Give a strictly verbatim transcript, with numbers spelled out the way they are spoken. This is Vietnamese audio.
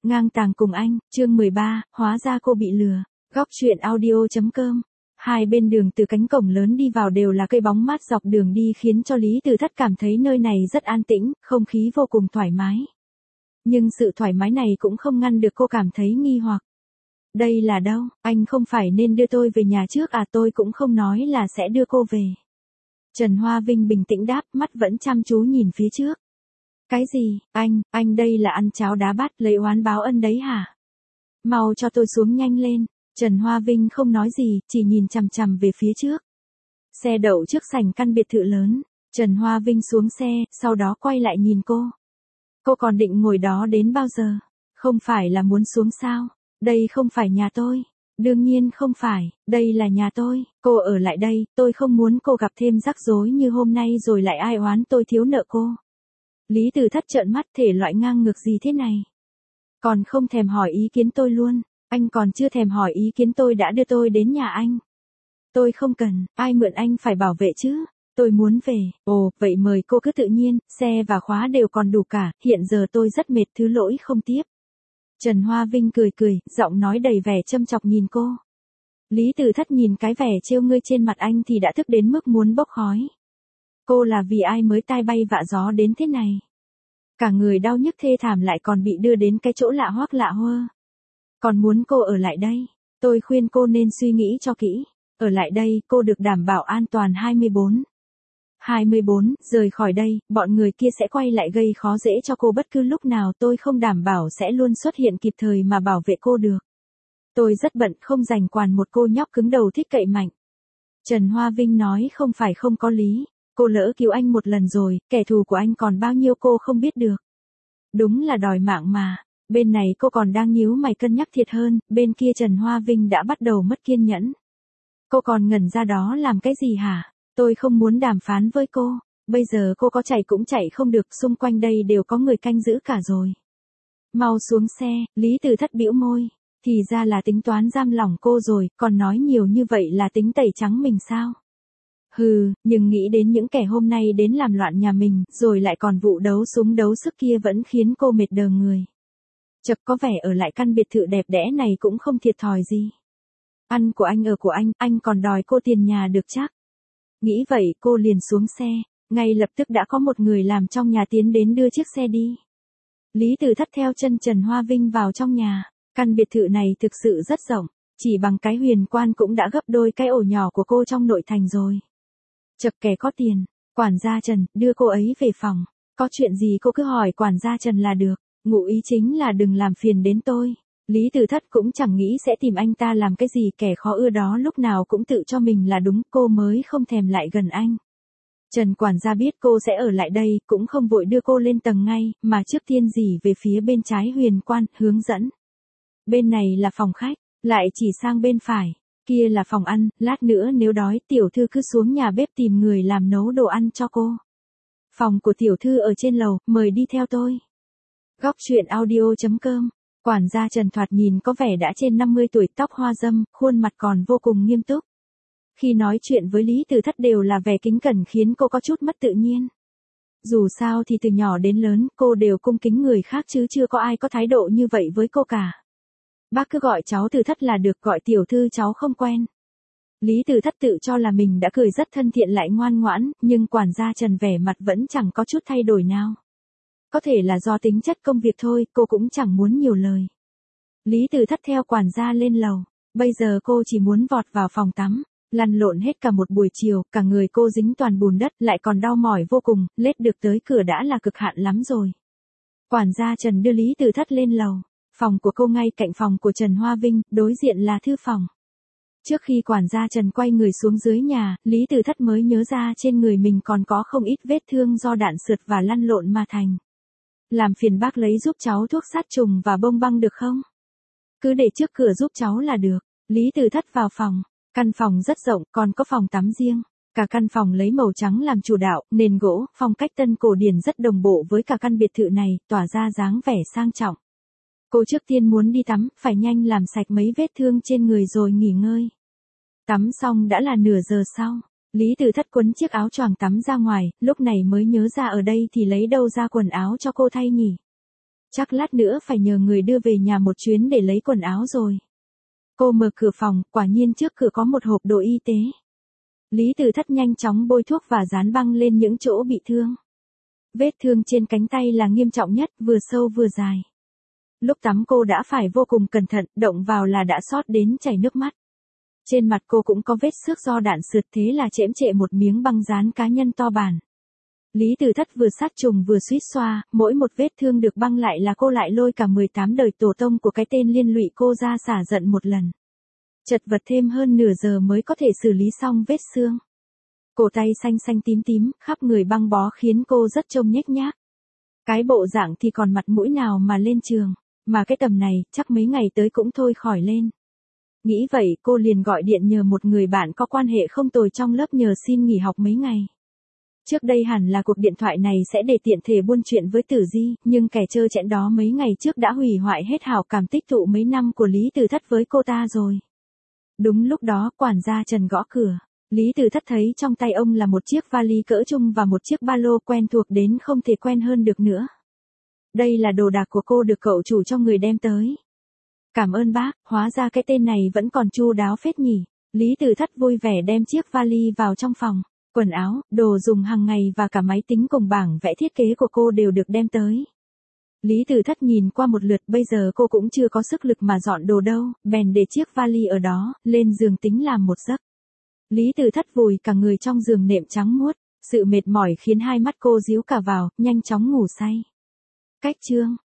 Ngang tàng cùng anh, chương mười ba, hóa ra cô bị lừa. Góc truyện audio.com. Hai bên đường từ cánh cổng lớn đi vào đều là cây bóng mát dọc đường đi khiến cho Lý Từ Thất cảm thấy nơi này rất an tĩnh, không khí vô cùng thoải mái. Nhưng sự thoải mái này cũng không ngăn được cô cảm thấy nghi hoặc. Đây là đâu, anh không phải nên đưa tôi về nhà trước à, tôi cũng không nói là sẽ đưa cô về. Trần Hoa Vinh bình tĩnh đáp, mắt vẫn chăm chú nhìn phía trước. Cái gì, anh, anh đây là ăn cháo đá bát lấy oán báo ân đấy hả? Mau cho tôi xuống nhanh lên. Trần Hoa Vinh không nói gì, chỉ nhìn chằm chằm về phía trước. Xe đậu trước sảnh căn biệt thự lớn. Trần Hoa Vinh xuống xe, sau đó quay lại nhìn cô. Cô còn định ngồi đó đến bao giờ? Không phải là muốn xuống sao? Đây không phải nhà tôi. Đương nhiên không phải, đây là nhà tôi. Cô ở lại đây, tôi không muốn cô gặp thêm rắc rối như hôm nay rồi lại ai oán tôi thiếu nợ cô. Lý Từ Thất trợn mắt, thể loại ngang ngược gì thế này? Còn không thèm hỏi ý kiến tôi luôn. Anh còn chưa thèm hỏi ý kiến tôi đã đưa tôi đến nhà anh. Tôi không cần, ai mượn anh phải bảo vệ chứ. Tôi muốn về. Ồ, vậy mời cô cứ tự nhiên, xe và khóa đều còn đủ cả, hiện giờ tôi rất mệt, thứ lỗi không tiếp. Trần Hoa Vinh cười cười, giọng nói đầy vẻ châm chọc nhìn cô. Lý Từ Thất nhìn cái vẻ trêu ngươi trên mặt anh thì đã tức đến mức muốn bốc khói. Cô là vì ai mới tai bay vạ gió đến thế này? Cả người đau nhức thê thảm lại còn bị đưa đến cái chỗ lạ hoắc lạ hơ. Còn muốn cô ở lại đây, tôi khuyên cô nên suy nghĩ cho kỹ. Ở lại đây, cô được đảm bảo an toàn hai mươi bốn. hai mươi bốn, rời khỏi đây, bọn người kia sẽ quay lại gây khó dễ cho cô bất cứ lúc nào, tôi không đảm bảo sẽ luôn xuất hiện kịp thời mà bảo vệ cô được. Tôi rất bận, không rảnh quản một cô nhóc cứng đầu thích cậy mạnh. Trần Hoa Vinh nói không phải không có lý, cô lỡ cứu anh một lần rồi, kẻ thù của anh còn bao nhiêu cô không biết được. Đúng là đòi mạng mà. Bên này cô còn đang nhíu mày cân nhắc thiệt hơn, bên kia Trần Hoa Vinh đã bắt đầu mất kiên nhẫn. Cô còn ngẩn ra đó làm cái gì hả? Tôi không muốn đàm phán với cô, bây giờ cô có chạy cũng chạy không được, xung quanh đây đều có người canh giữ cả rồi. Mau xuống xe, Lý Từ Thất bĩu môi, thì ra là tính toán giam lỏng cô rồi, còn nói nhiều như vậy là tính tẩy trắng mình sao? Hừ, nhưng nghĩ đến những kẻ hôm nay đến làm loạn nhà mình, rồi lại còn vụ đấu súng đấu sức kia vẫn khiến cô mệt đờ người. Chật, có vẻ ở lại căn biệt thự đẹp đẽ này cũng không thiệt thòi gì. Ăn của anh ở của anh, anh còn đòi cô tiền nhà được chắc. Nghĩ vậy cô liền xuống xe, ngay lập tức đã có một người làm trong nhà tiến đến đưa chiếc xe đi. Lý Từ Thất theo chân Trần Hoa Vinh vào trong nhà, căn biệt thự này thực sự rất rộng, chỉ bằng cái huyền quan cũng đã gấp đôi cái ổ nhỏ của cô trong nội thành rồi. Chật, kẻ có tiền, quản gia Trần, đưa cô ấy về phòng, có chuyện gì cô cứ hỏi quản gia Trần là được. Ngụ ý chính là đừng làm phiền đến tôi. Lý Từ Thất cũng chẳng nghĩ sẽ tìm anh ta làm cái gì, kẻ khó ưa đó lúc nào cũng tự cho mình là đúng, cô mới không thèm lại gần anh. Trần quản gia biết cô sẽ ở lại đây, cũng không vội đưa cô lên tầng ngay, mà trước tiên dì về phía bên trái huyền quan, hướng dẫn. Bên này là phòng khách, lại chỉ sang bên phải, kia là phòng ăn, lát nữa nếu đói tiểu thư cứ xuống nhà bếp tìm người làm nấu đồ ăn cho cô. Phòng của tiểu thư ở trên lầu, mời đi theo tôi. Góc truyện audio.com. Quản gia Trần thoạt nhìn có vẻ đã trên năm mươi tuổi, tóc hoa râm, khuôn mặt còn vô cùng nghiêm túc. Khi nói chuyện với Lý Từ Thất đều là vẻ kính cẩn khiến cô có chút mất tự nhiên. Dù sao thì từ nhỏ đến lớn cô đều cung kính người khác chứ chưa có ai có thái độ như vậy với cô cả. Bác cứ gọi cháu Từ Thất là được, gọi tiểu thư cháu không quen. Lý Từ Thất tự cho là mình đã cười rất thân thiện lại ngoan ngoãn, nhưng quản gia Trần vẻ mặt vẫn chẳng có chút thay đổi nào. Có thể là do tính chất công việc thôi, cô cũng chẳng muốn nhiều lời. Lý Từ Thất theo quản gia lên lầu, bây giờ cô chỉ muốn vọt vào phòng tắm, lăn lộn hết cả một buổi chiều, cả người cô dính toàn bùn đất, lại còn đau mỏi vô cùng, lết được tới cửa đã là cực hạn lắm rồi. Quản gia Trần đưa Lý Từ Thất lên lầu, phòng của cô ngay cạnh phòng của Trần Hoa Vinh, đối diện là thư phòng. Trước khi quản gia Trần quay người xuống dưới nhà, Lý Từ Thất mới nhớ ra trên người mình còn có không ít vết thương do đạn sượt và lăn lộn mà thành. Làm phiền bác lấy giúp cháu thuốc sát trùng và bông băng được không? Cứ để trước cửa giúp cháu là được. Lý Từ Thất vào phòng. Căn phòng rất rộng, còn có phòng tắm riêng. Cả căn phòng lấy màu trắng làm chủ đạo, nền gỗ, phong cách tân cổ điển rất đồng bộ với cả căn biệt thự này, tỏa ra dáng vẻ sang trọng. Cô trước tiên muốn đi tắm, phải nhanh làm sạch mấy vết thương trên người rồi nghỉ ngơi. Tắm xong đã là nửa giờ sau. Lý Từ Thất quấn chiếc áo choàng tắm ra ngoài, lúc này mới nhớ ra ở đây thì lấy đâu ra quần áo cho cô thay nhỉ. Chắc lát nữa phải nhờ người đưa về nhà một chuyến để lấy quần áo rồi. Cô mở cửa phòng, quả nhiên trước cửa có một hộp đồ y tế. Lý Tử Thất nhanh chóng bôi thuốc và dán băng lên những chỗ bị thương. Vết thương trên cánh tay là nghiêm trọng nhất, vừa sâu vừa dài. Lúc tắm cô đã phải vô cùng cẩn thận, động vào là đã xót đến chảy nước mắt. Trên mặt cô cũng có vết xước do đạn sượt, thế là chễm chệ một miếng băng dán cá nhân to bản. Lý Tử Thất vừa sát trùng vừa suýt xoa, mỗi một vết thương được băng lại là cô lại lôi cả mười tám đời tổ tông của cái tên liên lụy cô ra xả giận một lần. Chật vật thêm hơn nửa giờ mới có thể xử lý xong vết xương. Cổ tay xanh xanh tím tím, khắp người băng bó khiến cô rất trông nhếch nhác. Cái bộ dạng thì còn mặt mũi nào mà lên trường, mà cái tầm này chắc mấy ngày tới cũng thôi khỏi lên. Nghĩ vậy cô liền gọi điện nhờ một người bạn có quan hệ không tồi trong lớp nhờ xin nghỉ học mấy ngày. Trước đây hẳn là cuộc điện thoại này sẽ để tiện thể buôn chuyện với Tử Di, nhưng kẻ trơ trẽn đó mấy ngày trước đã hủy hoại hết hảo cảm tích tụ mấy năm của Lý Tử Thất với cô ta rồi. Đúng lúc đó quản gia Trần gõ cửa. Lý Tử Thất thấy trong tay ông là một chiếc vali cỡ trung và một chiếc ba lô quen thuộc đến không thể quen hơn được nữa. Đây là đồ đạc của cô được cậu chủ cho người đem tới. Cảm ơn bác, hóa ra cái tên này vẫn còn chu đáo phết nhỉ. Lý Tử Thất vui vẻ đem chiếc vali vào trong phòng. Quần áo, đồ dùng hàng ngày và cả máy tính cùng bảng vẽ thiết kế của cô đều được đem tới. Lý Tử Thất nhìn qua một lượt, bây giờ cô cũng chưa có sức lực mà dọn đồ đâu, bèn để chiếc vali ở đó, lên giường tính làm một giấc. Lý Tử Thất vùi cả người trong giường nệm trắng muốt, sự mệt mỏi khiến hai mắt cô díu cả vào, nhanh chóng ngủ say. Cách chương